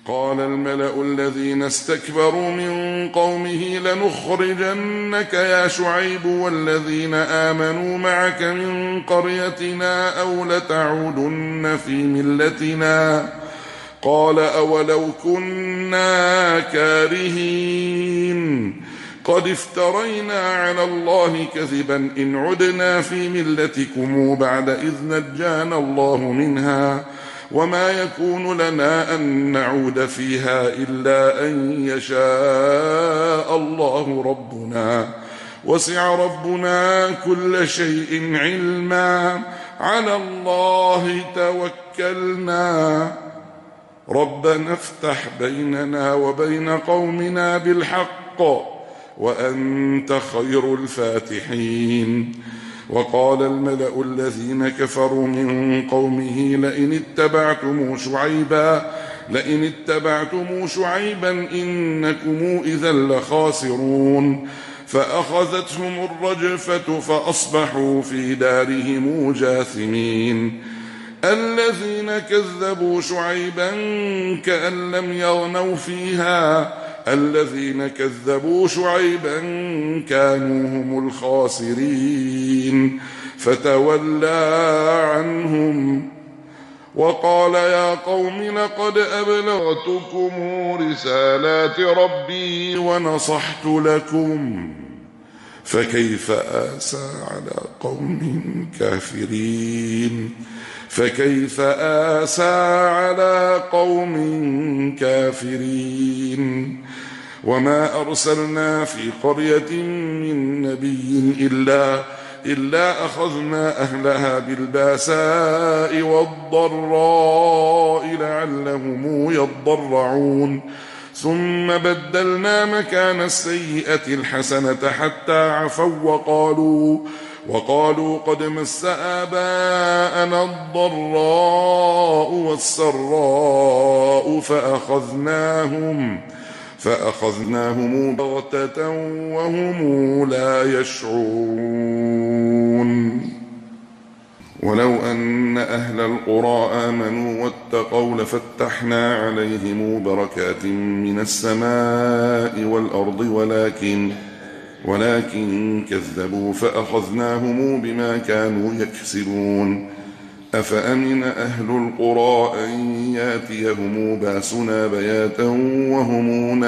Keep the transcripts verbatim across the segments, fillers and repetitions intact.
قال الملأ الذين استكبروا من قومه لنخرجنك يا شعيب والذين آمنوا معك من قريتنا أو لتعودن في ملتنا قال أولو كنا كارهين قد افترينا على الله كذبا إن عدنا في ملتكم بعد إذ نجانا الله منها وما يكون لنا أن نعود فيها إلا أن يشاء الله ربنا وسع ربنا كل شيء علما على الله توكلنا ربنا افتح بيننا وبين قومنا بالحق وأنت خير الفاتحين. وقال الملأ الذين كفروا من قومه لئن اتبعتم شعيبا لئن اتبعتم شعيبا إنكم إذا لخاسرون فأخذتهم الرجفة فأصبحوا في دارهم جاثمين. الذين كذبوا شعيبا كأن لم يغنوا فيها الذين كذبوا شعيبا كانوا هم الخاسرين فتولى عنهم وقال يا قوم لقد أبلغتكم رسالات ربي ونصحت لكم فكيف آسى على قوم كافرين فكيف آسى على قوم كافرين. وما أرسلنا في قرية من نبي إلا, إلا أخذنا أهلها بالباساء والضراء لعلهم يضرعون ثم بدلنا مكان السيئة الحسنة حتى عفوا وقالوا وقالوا قد مس آباءنا الضراء والسراء فأخذناهم فأخذناهم بغتة وهم لا يشعرون. ولو أن أهل القرى آمنوا واتقوا لفتحنا عليهم بركات من السماء والأرض ولكن ولكن كذبوا فأخذناهم بما كانوا يكسبون. أفأمن أهل القرى أن ياتيهم باسنا بياتا وهم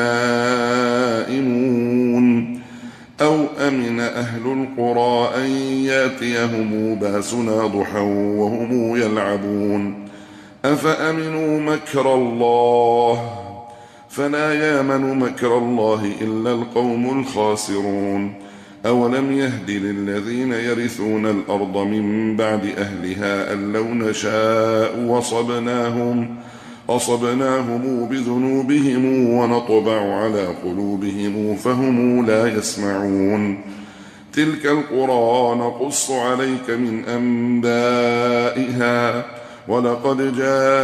نائمون أو أمن أهل القرى أن ياتيهم باسنا ضحى وهم يلعبون أفأمنوا مكر الله فلا يامن مكر الله إلا القوم الخاسرون. أولم يهد للذين يرثون الأرض من بعد أهلها أن لو نشاء وصبناهم أصبناهم بذنوبهم ونطبع على قلوبهم فهم لا يسمعون. تلك القرى نقص عليك من أنبائها ولقد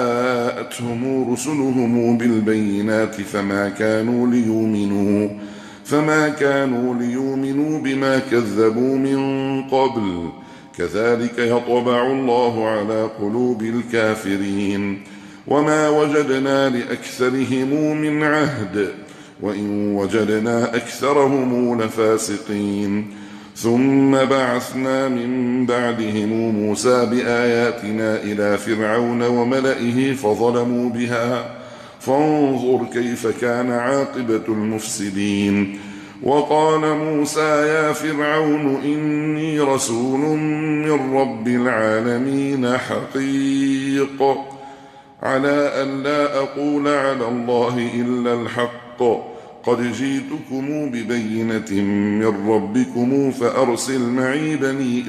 جاءتهم رسلهم بالبينات فما كانوا ليؤمنوا فما كانوا ليؤمنوا بما كذبوا من قبل كذلك يطبع الله على قلوب الكافرين. وما وجدنا لأكثرهم من عهد وإن وجدنا أكثرهم لفاسقين. ثم بعثنا من بعدهم موسى بآياتنا إلى فرعون وملئه فظلموا بها فانظر كيف كان عاقبة المفسدين. وقال موسى يا فرعون إني رسول من رب العالمين حقيق على أن لا أقول على الله إلا الحق قد جئتكم ببينة من ربكم فأرسل معي بني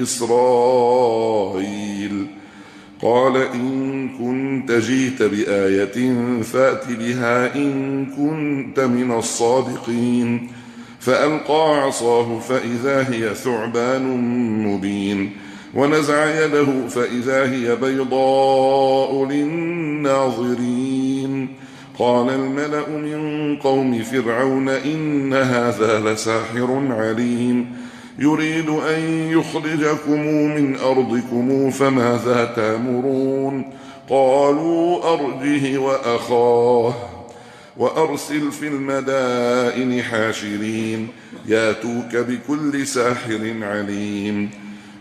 إسرائيل. قال إن كنت جئت بآية فأت بها إن كنت من الصادقين. فألقى عصاه فإذا هي ثعبان مبين ونزع يده فإذا هي بيضاء للناظرين. قال الملأ من قوم فرعون إن هذا لساحر عليم يريد أن يخرجكم من أرضكم فماذا تأمرون. قالوا أرجه وأخاه وأرسل في المدائن حاشرين ياتوك بكل ساحر عليم.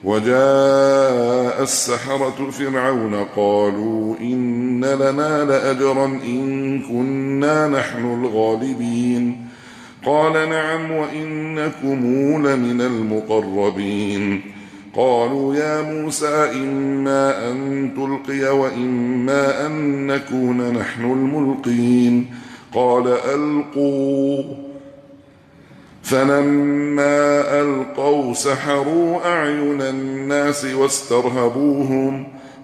وجاء السحرة فرعون قالوا إن لنا لأجرا إن كنا نحن الغالبين. قال نعم وإنكم لمن المقربين. قالوا يا موسى إما أن تلقي وإما أن نكون نحن الملقين. قال ألقوا. فلما ألقوا سحروا أعين الناس واسترهبوهم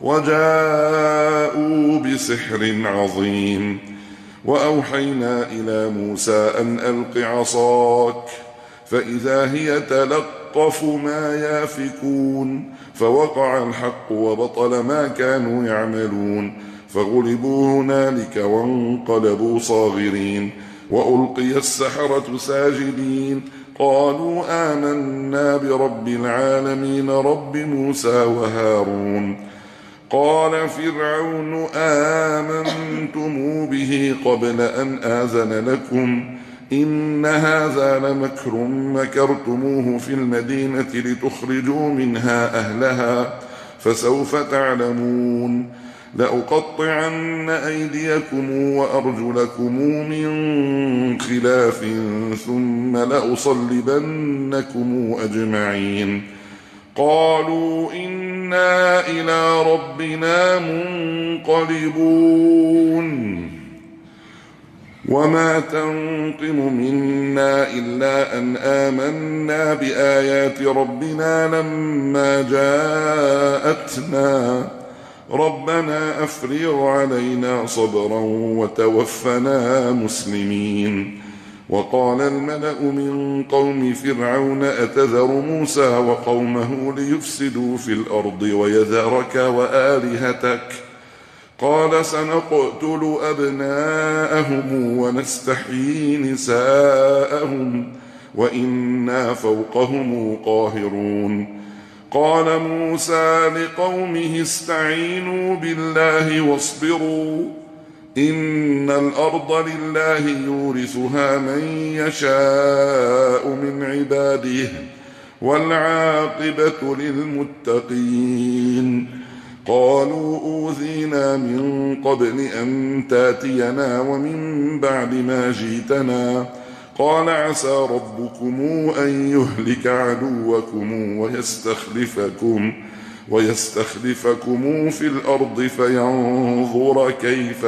وجاءوا بسحر عظيم. وأوحينا إلى موسى أن ألق عصاك فإذا هي تلقف ما يافكون. فوقع الحق وبطل ما كانوا يعملون فغلبوا هنالك وانقلبوا صاغرين. وألقي السحرة ساجدين قالوا آمنا برب العالمين رب موسى وهارون. قال فرعون آمنتم به قبل أن آذن لكم إن هذا لمكر مكرتموه في المدينة لتخرجوا منها أهلها فسوف تعلمون. لأقطعن أيديكم وأرجلكم من خلاف ثم لأصلبنكم أجمعين. قالوا إنا إلى ربنا منقلبون. وما تنقم منا إلا أن آمنا بآيات ربنا لما جاءتنا ربنا أفرغ علينا صبرا وتوفنا مسلمين. وقال الملأ من قوم فرعون أتذر موسى وقومه ليفسدوا في الأرض ويذرك وآلهتك قال سنقتل أبناءهم ونستحيي نساءهم وإنا فوقهم قاهرون. قال موسى لقومه استعينوا بالله واصبروا إن الأرض لله يورثها من يشاء من عباده والعاقبة للمتقين. قالوا أوذينا من قبل أن تاتينا ومن بعد ما جئتنا قال عسى ربكم أن يهلك عدوكم ويستخلفكم ويستخلفكم في الأرض فينظر كيف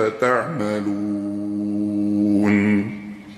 تعملون.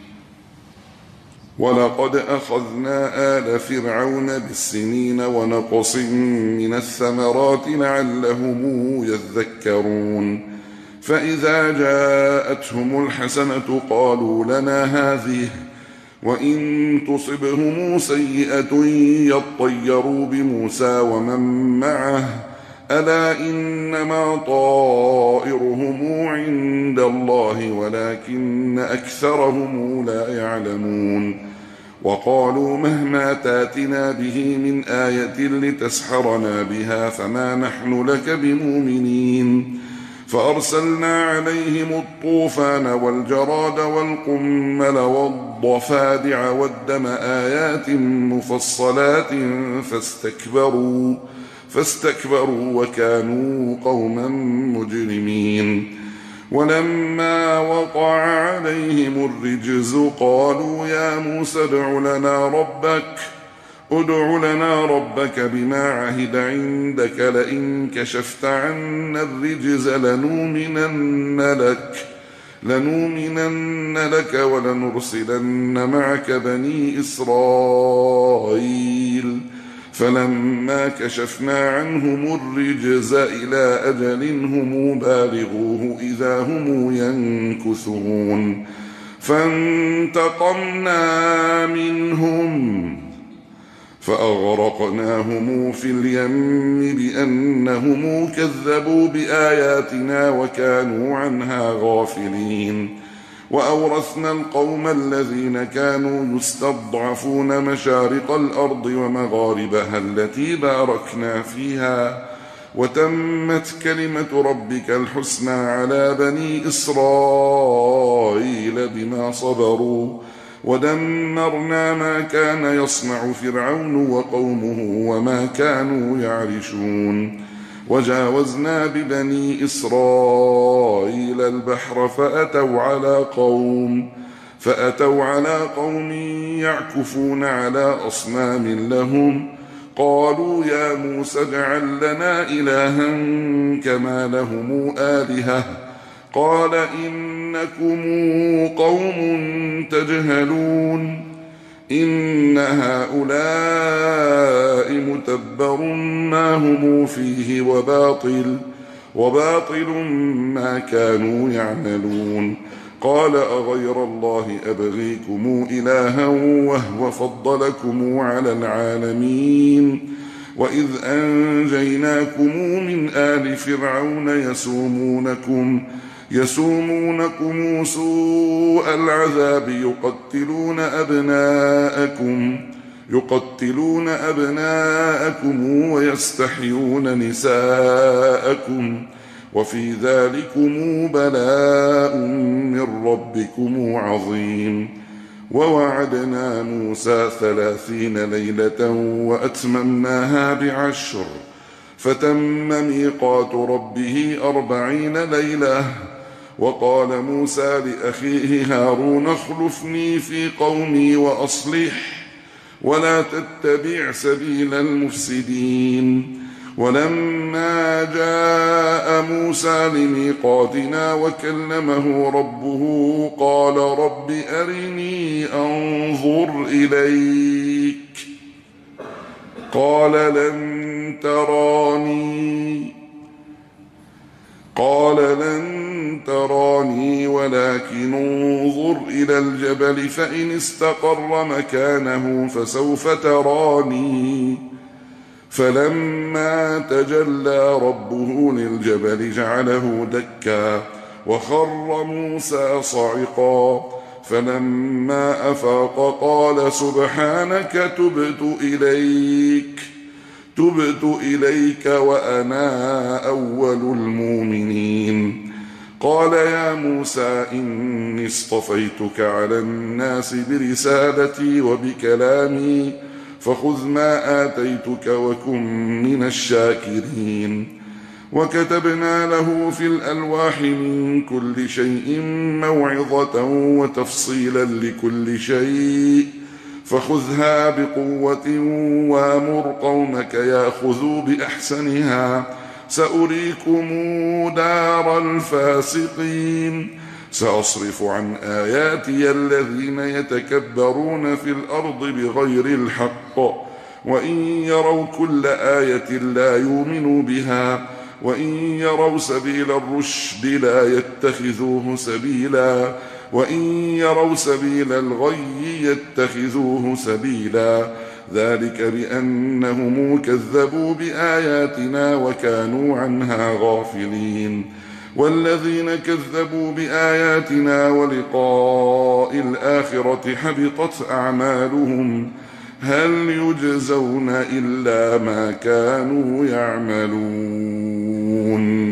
ولقد أخذنا آل فرعون بالسنين ونقص من الثمرات لعلهم يذكرون. فإذا جاءتهم الحسنة قالوا لنا هذه وإن تصبهم سيئة يطيروا بموسى ومن معه ألا إنما طائرهم عند الله ولكن أكثرهم لا يعلمون. وقالوا مهما تاتنا به من آية لتسحرنا بها فما نحن لك بمؤمنين. فأرسلنا عليهم الطوفان والجراد والقمل والضفادع والدم آيات مفصلات فاستكبروا فاستكبروا وكانوا قوما مجرمين. ولما وقع عليهم الرجز قالوا يا موسى ادع لنا ربك ادع لنا ربك بما عهد عندك لئن كشفت عنا الرجز لنؤمنن لك لنؤمنن لك ولنرسلن معك بني إسرائيل. فلما كشفنا عنهم الرجز إلى أجل هم بالغوه إذا هم ينكثون. فانتقمنا منهم فأغرقناهم في اليم بأنهم كذبوا بآياتنا وكانوا عنها غافلين. وأورثنا القوم الذين كانوا يستضعفون مشارق الأرض ومغاربها التي باركنا فيها وتمت كلمة ربك الحسنى على بني إسرائيل لما صبروا ودمرنا ما كان يصنع فرعون وقومه وما كانوا يعرشون وجاوزنا ببني إسرائيل البحر فأتوا على قوم فأتوا على قوم يعكفون على أصنام لهم قالوا يا موسى اجعل لنا إلها كما لهم آلهة قال إنكم قوم تجهلون إن هؤلاء متبر ما هم فيه وباطل وباطل ما كانوا يعملون قال أغير الله أبغيكم إلها وهو فضلكم على العالمين وإذ أنجيناكم من آل فرعون يسومونكم يسومونكم سوء العذاب يقتلون أبناءكم يقتلون أبناءكم ويستحيون نساءكم وفي ذلكم بلاء من ربكم عظيم ووعدنا موسى ثلاثين ليلة وأتممناها بعشر فتم ميقات ربه أربعين ليلة وقال موسى لأخيه هارون اخلفني في قومي وأصلح ولا تتبع سبيل المفسدين ولما جاء موسى لميقاتنا وكلمه ربه قال رب أرني أنظر إليك قال لن تراني قال لن تراني ولكن انظر إلى الجبل فإن استقر مكانه فسوف تراني فلما تجلى ربه للجبل جعله دكا وخر موسى صعقا فلما أفاق قال سبحانك تبت إليك تبت إليك وأنا أول المؤمنين قال يا موسى إني اصطفيتك على الناس برسالتي وبكلامي فخذ ما آتيتك وكن من الشاكرين وكتبنا له في الألواح من كل شيء موعظة وتفصيلا لكل شيء فخذها بقوة وامر قومك ياخذوا بأحسنها سأريكم دار الفاسقين سأصرف عن آياتي الذين يتكبرون في الأرض بغير الحق وإن يروا كل آية لا يؤمنوا بها وإن يروا سبيل الرشد لا يتخذوه سبيلا وإن يروا سبيل الغي يتخذوه سبيلا ذلك بأنهم كذبوا بآياتنا وكانوا عنها غافلين والذين كذبوا بآياتنا ولقاء الآخرة حبطت أعمالهم هل يجزون إلا ما كانوا يعملون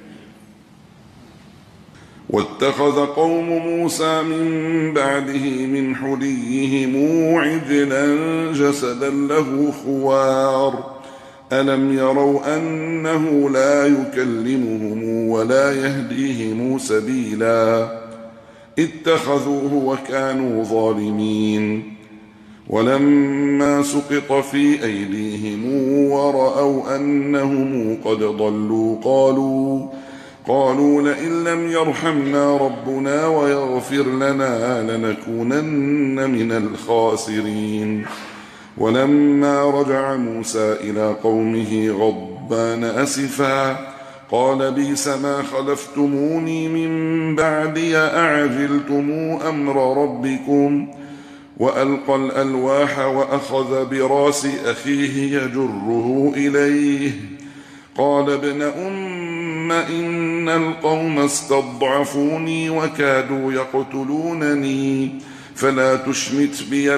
واتخذ قوم موسى من بعده من حليهم عجلا جسدا له خوار ألم يروا أنه لا يكلمهم ولا يهديهم سبيلا اتخذوه وكانوا ظالمين ولما سقط في أيديهم ورأوا أنهم قد ضلوا قالوا قالوا لئن لم يرحمنا ربنا ويغفر لنا لنكونن من الخاسرين ولما رجع موسى إلى قومه غضبان أسفا قال بئس ما خلفتموني من بعدي أعجلتم أمر ربكم وألقى الألواح وأخذ براس أخيه يجره إليه قال ابن أم إن القوم استضعفوني وكادوا يقتلونني فلا تشمت بي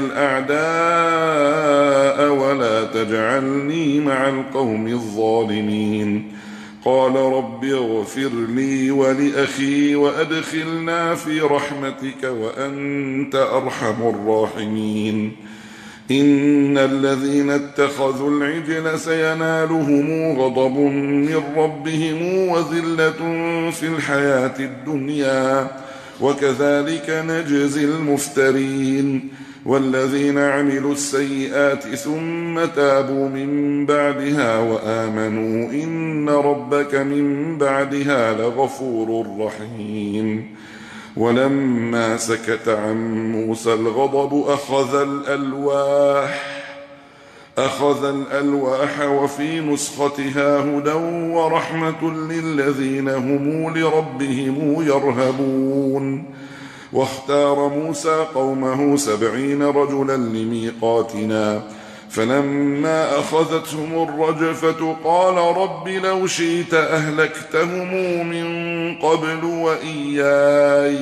الأعداء ولا تجعلني مع القوم الظالمين قال رب اغفر لي ولأخي وأدخلنا في رحمتك وأنت أرحم الراحمين. إن الذين اتخذوا العجل سينالهم غضب من ربهم وذلة في الحياة الدنيا وكذلك نجزي المفترين. والذين عملوا السيئات ثم تابوا من بعدها وآمنوا إن ربك من بعدها لغفور رحيم. ولما سكت عن موسى الغضب أخذ الألواح أخذ الألواح وفي نسختها هدى ورحمة للذين هم لربهم يرهبون. واختار موسى قومه سبعين رجلا لميقاتنا فلما أخذتهم الرجفة قال رب لو شئت أهلكتهم من قبل وإياي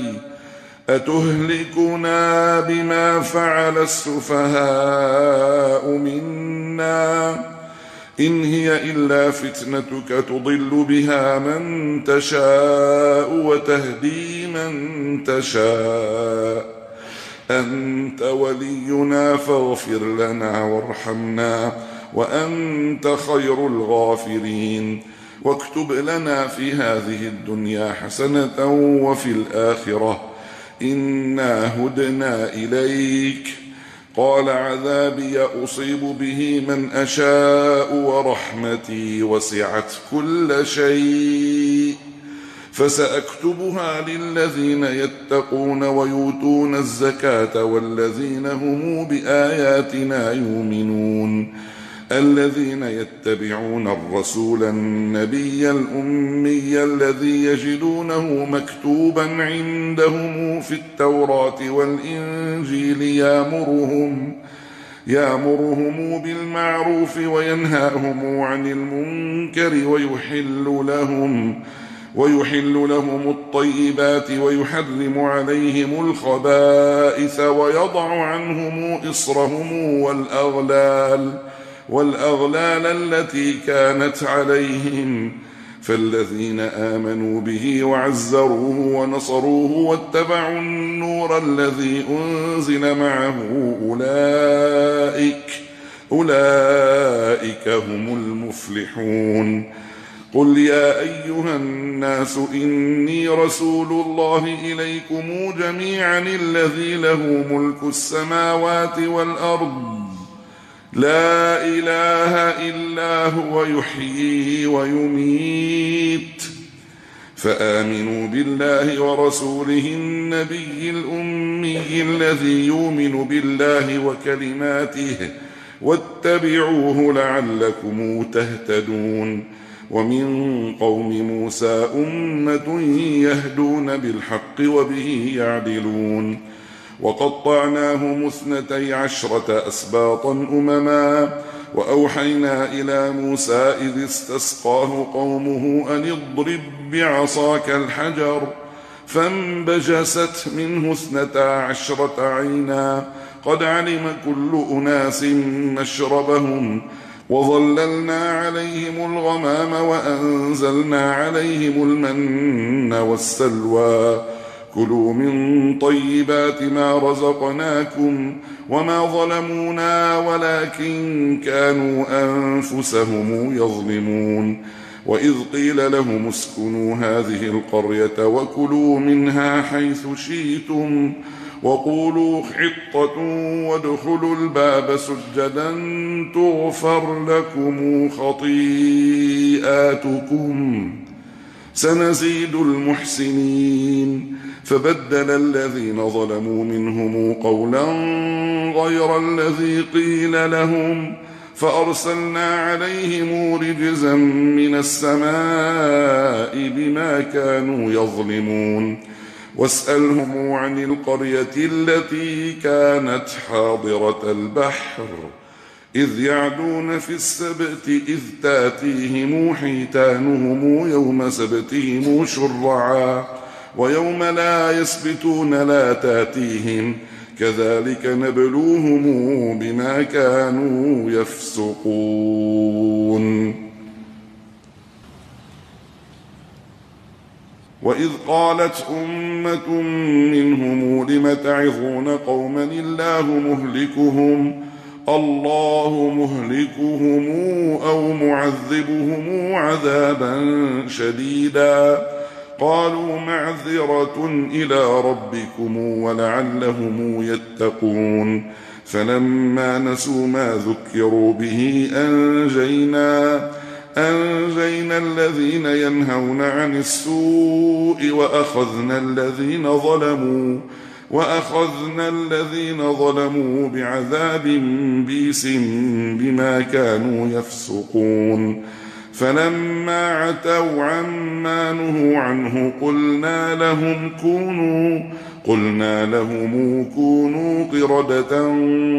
أتهلكنا بما فعل السفهاء منا إن هي إلا فتنتك تضل بها من تشاء وتهدي من تشاء أنت ولينا فاغفر لنا وارحمنا وأنت خير الغافرين. واكتب لنا في هذه الدنيا حسنة وفي الآخرة إنا هدنا إليك. قال عذابي أصيب به من أشاء ورحمتي وسعت كل شيء فسأكتبها للذين يتقون ويؤتون الزكاة والذين هم بآياتنا يؤمنون الذين يتبعون الرسول النبي الأمي الذي يجدونه مكتوبا عندهم في التوراة والإنجيل يأمرهم يأمرهم بالمعروف وينهاهم عن المنكر ويحل لهم ويحل لهم الطيبات ويحرم عليهم الخبائث ويضع عنهم إصرهم والأغلال والأغلال التي كانت عليهم. فالذين آمنوا به وعزروه ونصروه واتبعوا النور الذي أنزل معه أولئك أولئك هم المفلحون. قل يا أيها الناس إني رسول الله إليكم جميعا الذي له ملك السماوات والأرض لا إله إلا هو يحيي ويميت فآمنوا بالله ورسوله النبي الأمي الذي يؤمن بالله وكلماته واتبعوه لعلكم تهتدون. ومن قوم موسى أمة يهدون بالحق وبه يعدلون. وقطعناهم اثنتي عشرة أسباطا أمما وأوحينا إلى موسى إذ استسقاه قومه أن اضرب بعصاك الحجر فانبجست منه اثنتا عشرة عينا قد علم كل أناس مشربهم وظللنا عليهم الغمام وأنزلنا عليهم المن والسلوى كلوا من طيبات ما رزقناكم وما ظلمونا ولكن كانوا أنفسهم يظلمون. وإذ قيل لهم اسكنوا هذه القرية وكلوا منها حيث شئتم وقولوا حطة وادخلوا الباب سجدا تغفر لكم خطيئاتكم سنزيد المحسنين. فبدل الذين ظلموا منهم قولا غير الذي قيل لهم فأرسلنا عليهم رجزا من السماء بما كانوا يظلمون. واسألهم عن القرية التي كانت حاضرة البحر إذ يعدون في السبت إذ تاتيهم حيتانهم يوم سبتهم شرعا ويوم لا يسبتون لا تاتيهم كذلك نبلوهم بما كانوا يفسقون. وإذ قالت أمة منهم لم تعظون قوما الله مهلكهم الله مهلكهم أو معذبهم عذابا شديدا قالوا معذرة إلى ربكم ولعلهم يتقون فلما نسوا ما ذكروا به أنجينا أنجينا الذين ينهون عن السوء وأخذنا الذين ظلموا وأخذنا الذين ظلموا بعذاب بئيس بما كانوا يفسقون فلما عتوا عما نهوا عنه قلنا لهم كونوا قلنا لهم كونوا قردة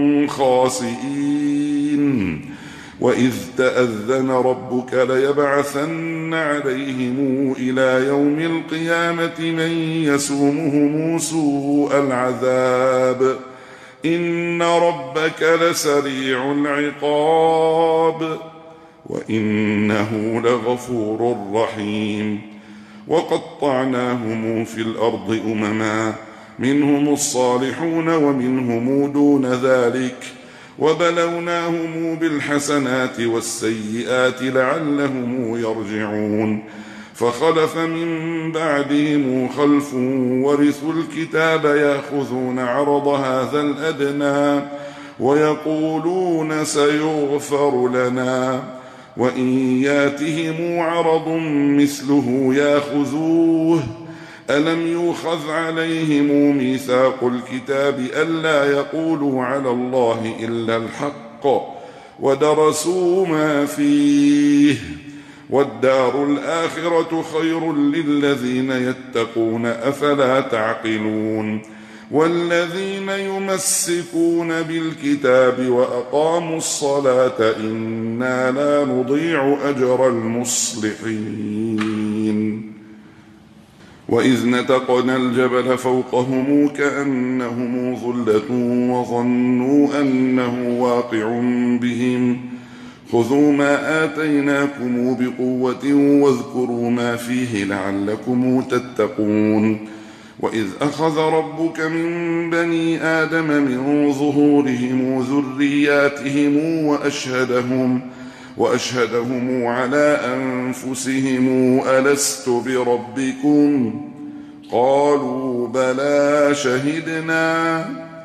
خاسئين وإذ تأذن ربك ليبعثن عليهم إلى يوم القيامة من يسومهم سوء العذاب إن ربك لسريع العقاب وإنه لغفور رحيم وقطعناهم في الأرض أمما منهم الصالحون ومنهم دون ذلك وبلوناهم بالحسنات والسيئات لعلهم يرجعون فخلف من بعدهم خلف ورثوا الكتاب يأخذون عرض هذا الأدنى ويقولون سيغفر لنا وإن ياتهم عرض مثله يأخذوه ألم يؤخذ عليهم ميثاق الكتاب ألا يقولوا على الله إلا الحق ودرسوا ما فيه والدار الآخرة خير للذين يتقون أفلا تعقلون والذين يمسكون بالكتاب وأقاموا الصلاة إنا لا نضيع أجر المصلحين وإذ نتقنا الجبل فوقهم كأنه ظلة وظنوا أنه واقع بهم خذوا ما آتيناكم بقوة واذكروا ما فيه لعلكم تتقون وإذ أخذ ربك من بني آدم من ظهورهم ذرياتهم وأشهدهم وأشهدهم على أنفسهم ألست بربكم قالوا بلى شهدنا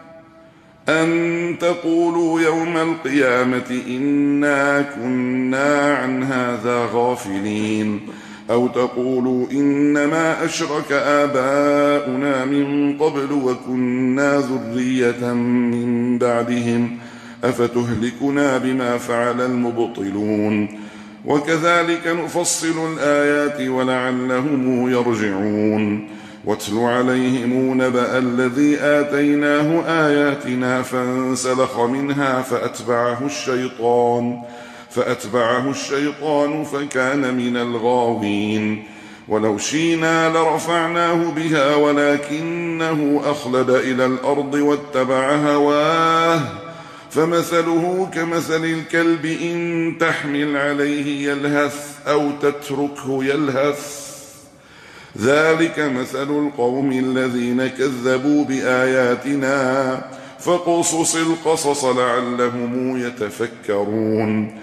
أن تقولوا يوم القيامة إنا كنا عن هذا غافلين أو تقولوا إنما أشرك آباؤنا من قبل وكنا ذرية من بعدهم أفتهلكنا بما فعل المبطلون وكذلك نفصل الآيات ولعلهم يرجعون واتل عليهم نبأ الذي آتيناه آياتنا فانسلخ منها فأتبعه الشيطان فأتبعه الشيطان فكان من الغاوين ولو شئنا لرفعناه بها ولكنه أخلد إلى الأرض واتبع هواه فمثله كمثل الكلب إن تحمل عليه يلهث أو تتركه يلهث ذلك مثل القوم الذين كذبوا بآياتنا فقصص القصص لعلهم يتفكرون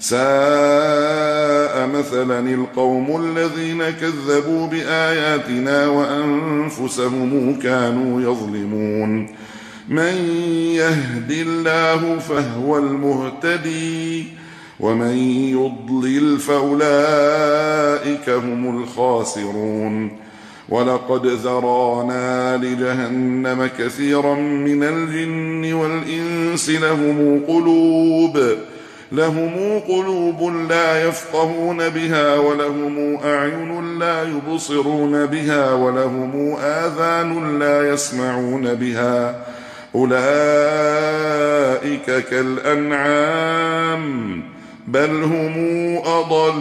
ساء مثلا القوم الذين كذبوا بآياتنا وأنفسهم كانوا يظلمون من يهد الله فهو المهتدي ومن يضلل فأولئك هم الخاسرون ولقد ذرانا لجهنم كثيرا من الجن والإنس لهم قلوب لهم قلوب لا يفقهون بها ولهم أعين لا يبصرون بها ولهم آذان لا يسمعون بها أولئك كالأنعام بل هم أضل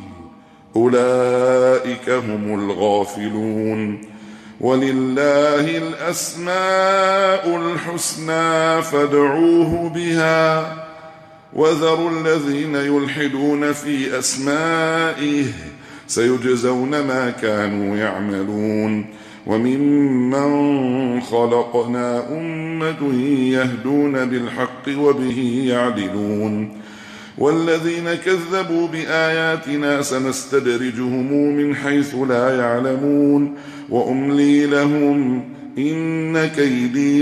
أولئك هم الغافلون ولله الأسماء الحسنى فادعوه بها وذروا الذين يلحدون في أسمائه سيجزون ما كانوا يعملون. وممن خلقنا أمة يهدون بالحق وبه يعدلون. والذين كذبوا بآياتنا سنستدرجهم من حيث لا يعلمون وأملي لهم إن كيدي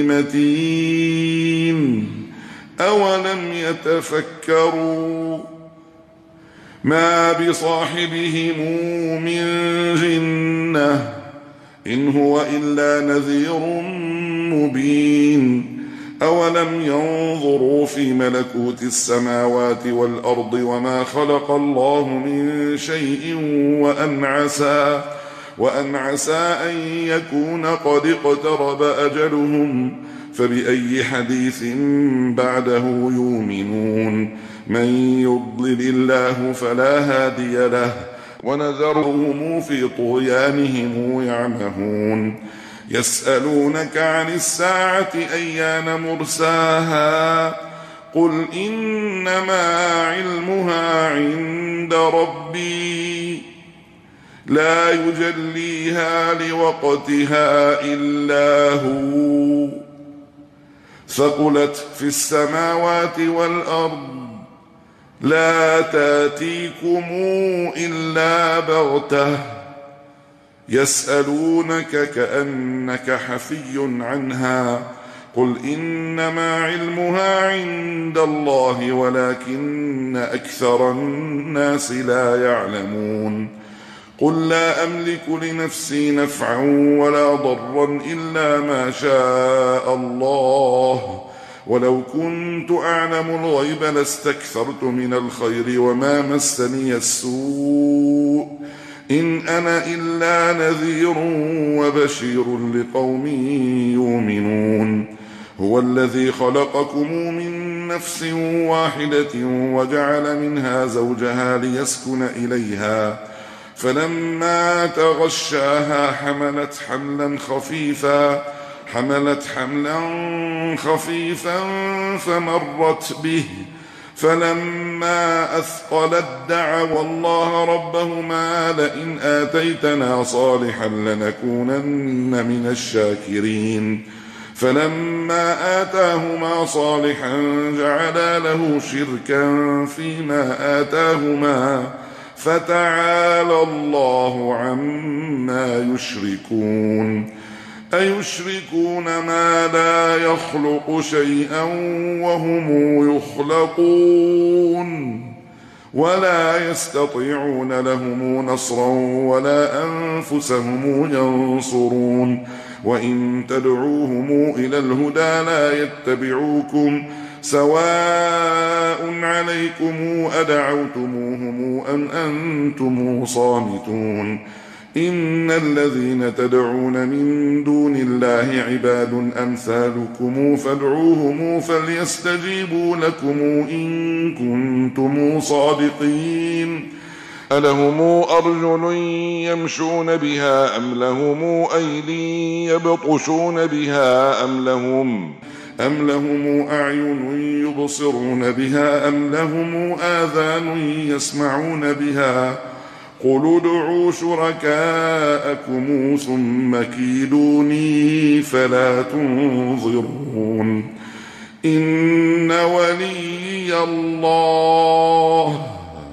متين. أولم يتفكروا ما بصاحبهم من جنة إن هو إلا نذير مبين. أولم ينظروا في ملكوت السماوات والأرض وما خلق الله من شيء وأن عسى, وأن عسى أن يكون قد اقترب أجلهم فبأي حديث بعده يؤمنون. من يضلل الله فلا هادي له ونذرهم في طغيانهم يعمهون. يسألونك عن الساعة أيان مرساها قل إنما علمها عند ربي لا يجليها لوقتها إلا هو ثقلت في السماوات والأرض لا تاتيكم إلا بغتة يسألونك كأنك حفي عنها قل إنما علمها عند الله ولكن أكثر الناس لا يعلمون. قل لا أملك لنفسي نفعا ولا ضرا إلا ما شاء الله ولو كنت أعلم الغيب لاستكثرت من الخير وما مسني السوء إن أنا إلا نذير وبشير لقوم يؤمنون. هو الذي خلقكم من نفس واحدة وجعل منها زوجها ليسكن إليها فلما تغشاها حملت حملا خفيفا حملت حملا خفيفا فمرت به فلما أثقلت دعوا الله ربهما لئن آتيتنا صالحا لنكونن من الشاكرين فلما آتاهما صالحا جعلا له شركا فيما آتاهما فتعالى الله عما يشركون. أيشركون ما لا يخلق شيئا وهم يخلقون ولا يستطيعون لهم نصرا ولا أنفسهم ينصرون. وإن تدعوهم إلى الهدى لا يتبعوكم سواء عليكم أدعوتموهم أم أنتم صامتون. إن الذين تدعون من دون الله عباد أمثالكم فادعوهم فليستجيبوا لكم إن كنتم صادقين. ألهم أرجل يمشون بها أم لهم أيدي يبطشون بها أم لهم أم لهم أعين يبصرون بها أم لهم آذان يسمعون بها قل ادعوا شركاءكم ثم كيدوني فلا تنظرون. إن ولي الله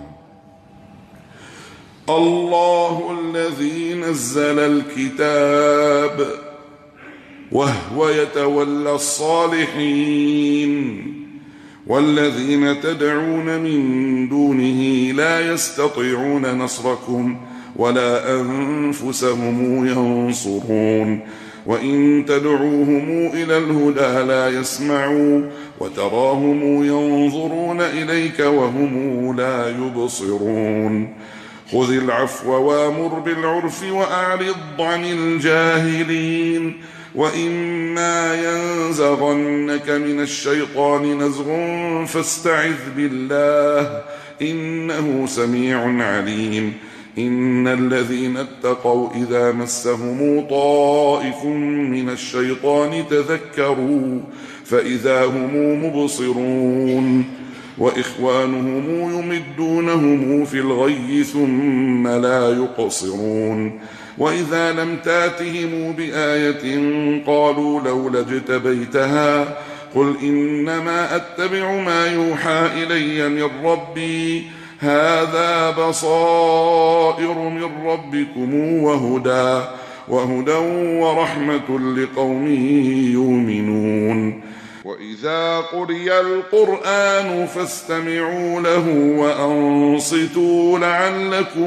الله الذي نزل الكتاب وهو يتولى الصالحين والذين تدعون من دونه لا يستطيعون نصركم ولا أنفسهم ينصرون. وإن تدعوهم إلى الهدى لا يسمعوا وتراهم ينظرون إليك وهم لا يبصرون. خذ العفو وامر بالعرف وأعرض عن الجاهلين. وإما ينزغنك من الشيطان نزغ فاستعذ بالله إنه سميع عليم. إن الذين اتقوا إذا مسهم طائف من الشيطان تذكروا فإذا هم مبصرون. وإخوانهم يمدونهم في الغي ثم لا يقصرون وإذا لم تاتهم بآية قالوا لولا اجتبيتها قل إنما أتبع ما يوحى إلي من ربي هذا بصائر من ربكم وهدى وهدى ورحمة لقوم يؤمنون وإذا قرئ القرآن فاستمعوا له وأنصتوا لعلكم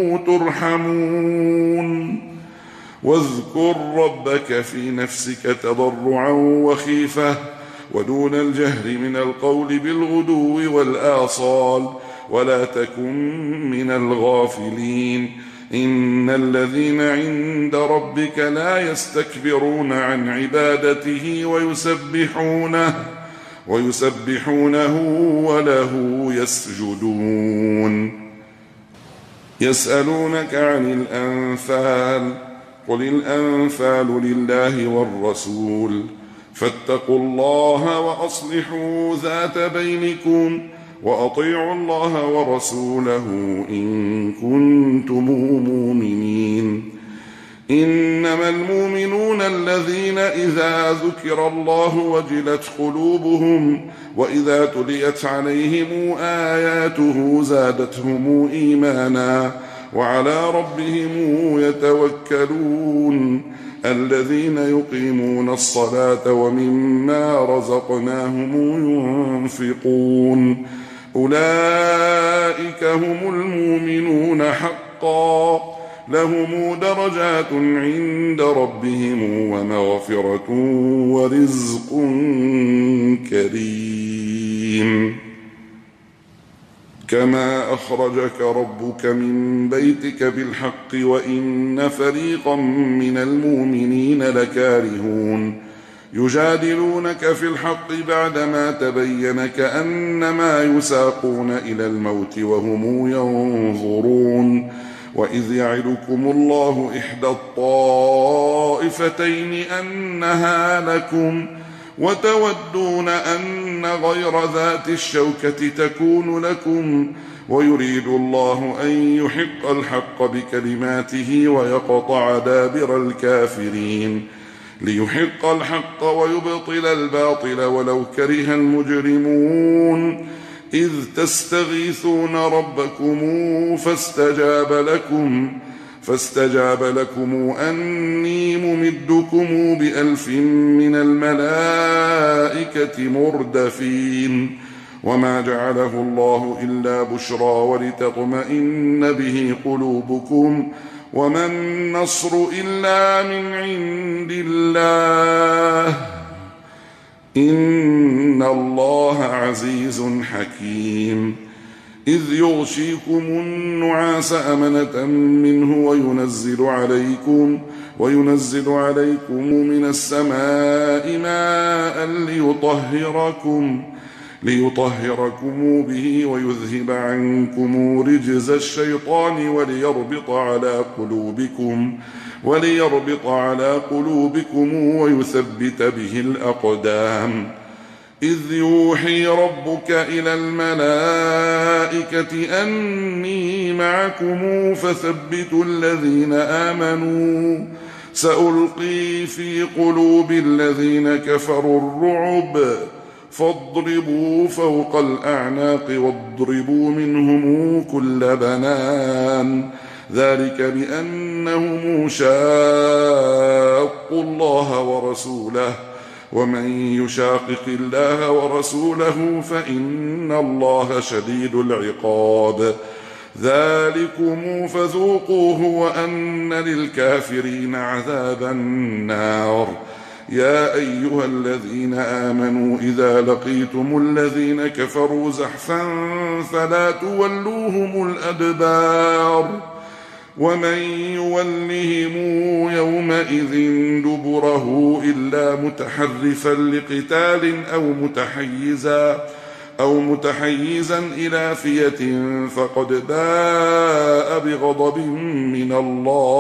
ترحمون واذكر ربك في نفسك تضرعا وخيفة ودون الجهر من القول بالغدو والآصال ولا تكن من الغافلين إن الذين عند ربك لا يستكبرون عن عبادته ويسبحونه ويسبحونه وله يسجدون يسألونك عن الأنفال قل الأنفال لله والرسول فاتقوا الله وأصلحوا ذات بينكم وأطيعوا الله ورسوله إن كنتم مؤمنين إنما المؤمنون الذين إذا ذكر الله وجلت قلوبهم وإذا تليت عليهم آياته زادتهم إيمانا وعلى ربهم يتوكلون الذين يقيمون الصلاة ومما رزقناهم ينفقون أولئك هم المؤمنون حقا لهم درجات عند ربهم ومغفرة ورزق كريم كما أخرجك ربك من بيتك بالحق وإن فريقا من المؤمنين لكارهون يجادلونك في الحق بعدما تبين كأنما يساقون إلى الموت وهم ينظرون وإذ يعدكم الله إحدى الطائفتين أنها لكم وتودون أن غير ذات الشوكة تكون لكم ويريد الله أن يحق الحق بكلماته ويقطع دابر الكافرين ليحق الحق ويبطل الباطل ولو كره المجرمون إذ تستغيثون ربكم فاستجاب لكم فاستجاب لكم أني ممدكم بألف من الملائكة مردفين وما جعله الله إلا بشرى ولتطمئن به قلوبكم وما النصر إلا من عند الله إن الله عزيز حكيم إذ يغشيكم النعاس أمنة منه وينزل عليكم وينزل عليكم من السماء ماء ليطهركم ليطهركم به ويذهب عنكم رجز الشيطان وليربط على قلوبكم وليربط على قلوبكم ويثبت به الأقدام إذ يوحي ربك إلى الملائكة أني معكم فثبتوا الذين آمنوا سألقي في قلوب الذين كفروا الرعب فاضربوا فوق الأعناق واضربوا منهم كل بنان ذلك بأنهم شاقوا الله ورسوله ومن يشاقق الله ورسوله فإن الله شديد العقاب ذلكم فذوقوه وأن للكافرين عذاب النار يا أيها الذين آمنوا إذا لقيتم الذين كفروا زحفا فلا تولوهم الأدبار ومن يولهم يومئذ دبره إلا متحرفا لقتال أو متحيزا أو متحيزا إلى فئة فقد باء بغضب من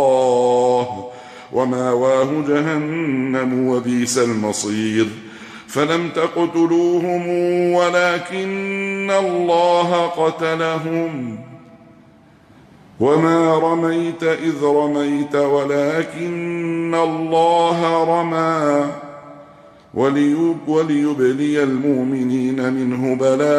الله وماواه جهنم وبئس المصير فلم تقتلوهم ولكن الله قتلهم وما رميت إذ رميت ولكن الله رمى وليبلي المؤمنين منه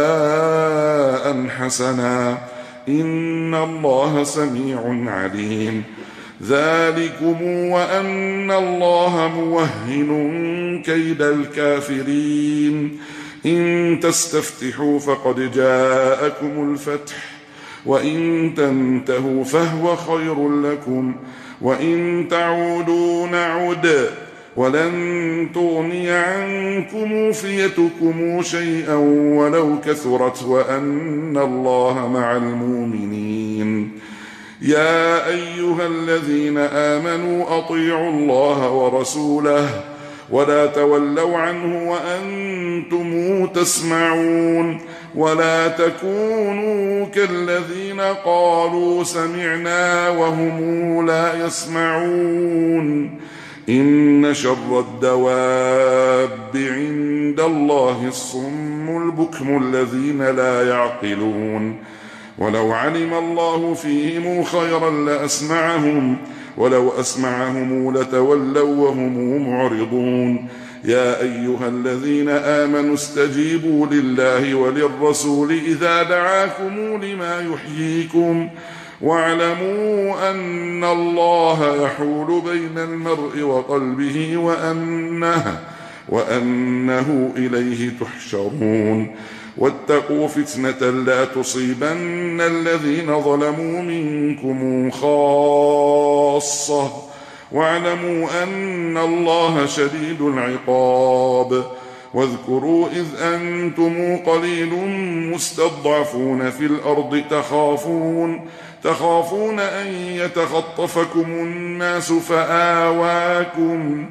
بلاء حسنا إن الله سميع عليم. ذلكم وأن الله موهن كيد الكافرين. إن تستفتحوا فقد جاءكم الفتح وإن تنتهوا فهو خير لكم وإن تعودوا نعد ولن تغني عنكم فيتكم شيئا ولو كثرت وأن الله مع المؤمنين. يا أيها الذين آمنوا أطيعوا الله ورسوله ولا تولوا عنه وأنتم تسمعون ولا تكونوا كالذين قالوا سمعنا وهم لا يسمعون. إن شر الدواب عند الله الصم البكم الذين لا يعقلون. ولو علم الله فيهم خيرا لأسمعهم ولو أسمعهم لتولوا وهم معرضون. يا أيها الذين آمنوا استجيبوا لله وللرسول إذا دعاكم لما يحييكم واعلموا أن الله يحول بين المرء وقلبه وأنه, وأنه إليه تحشرون. واتقوا فتنة لا تصيبن الذين ظلموا منكم خاصة واعلموا أن الله شديد العقاب. واذكروا إذ أنتم قليل مستضعفون في الأرض تخافون تخافون أن يتخطفكم الناس فآواكم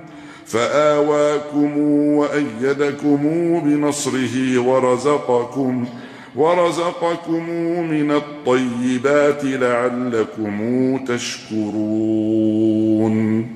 فآواكم وأيدكم بنصره ورزقكم ورزقكم من الطيبات لعلكم تشكرون.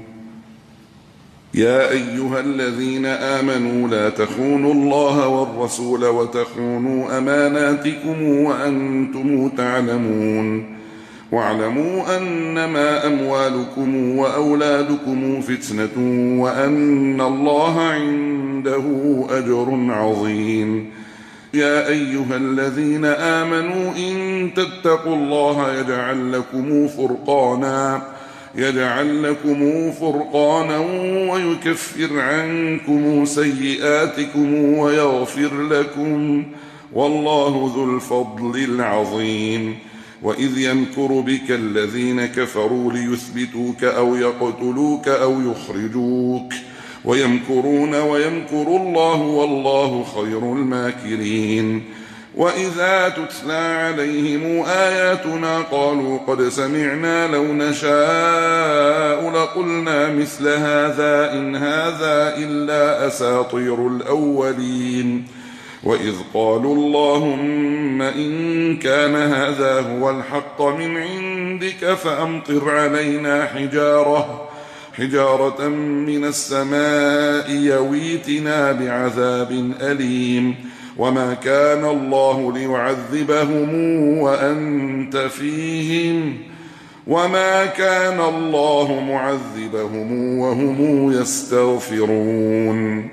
يا أيها الذين آمنوا لا تخونوا الله والرسول وتخونوا أماناتكم وأنتم تعلمون. واعلموا أنما أموالكم وأولادكم فتنة وأن الله عنده أجر عظيم. يا أيها الذين آمنوا إن تتقوا الله يجعل لكم فرقانا يجعل لكم فرقانا ويكفر عنكم سيئاتكم ويغفر لكم والله ذو الفضل العظيم. وإذ يمكر بك الذين كفروا ليثبتوك أو يقتلوك أو يخرجوك ويمكرون ويمكر الله والله خير الماكرين. وإذا تتلى عليهم آياتنا قالوا قد سمعنا لو نشاء لقلنا مثل هذا إن هذا إلا أساطير الأولين. وإذ قالوا اللهم إن كان هذا هو الحق من عندك فأمطر علينا حجارة حجارة من السماء يويتنا بعذاب أليم. وما كان الله ليعذبهم وأنت فيهم وما كان الله معذبهم وهم يستغفرون.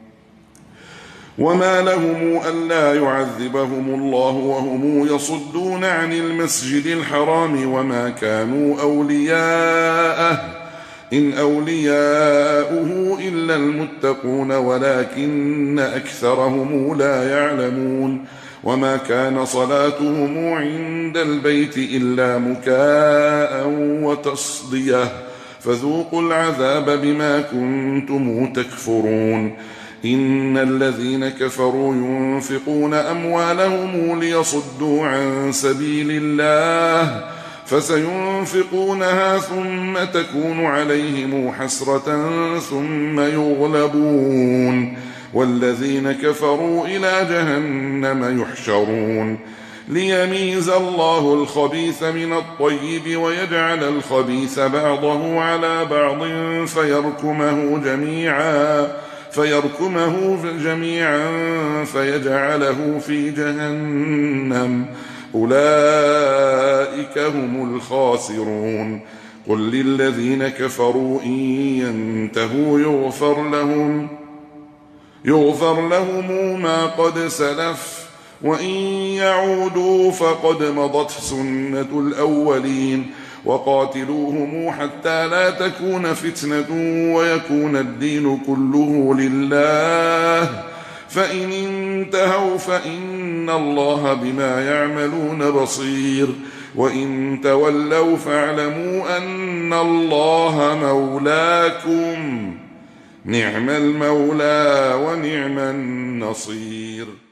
وما لهم ألا يعذبهم الله وهم يصدون عن المسجد الحرام وما كانوا أولياءه إن أولياؤه إلا المتقون ولكن أكثرهم لا يعلمون. وما كان صلاتهم عند البيت إلا مكاء وتصدية فذوقوا العذاب بما كنتم تكفرون. إن الذين كفروا ينفقون أموالهم ليصدوا عن سبيل الله فسينفقونها ثم تكون عليهم حسرة ثم يغلبون والذين كفروا إلى جهنم يحشرون. ليميز الله الخبيث من الطيب ويجعل الخبيث بعضه على بعض فيركمه جميعا فيركمه جميعا فيجعله في جهنم، أولئك هم الخاسرون. قل للذين كفروا إن ينتهوا يغفر لهم يغفر لهم ما قد سلف، وإن يعودوا فقد مضت سنة الأولين. وقاتلوهم حتى لا تكون فتنة ويكون الدين كله لله، فإن انتهوا فإن الله بما يعملون بصير، وإن تولوا فاعلموا أن الله مولاكم، نعم المولى ونعم النصير.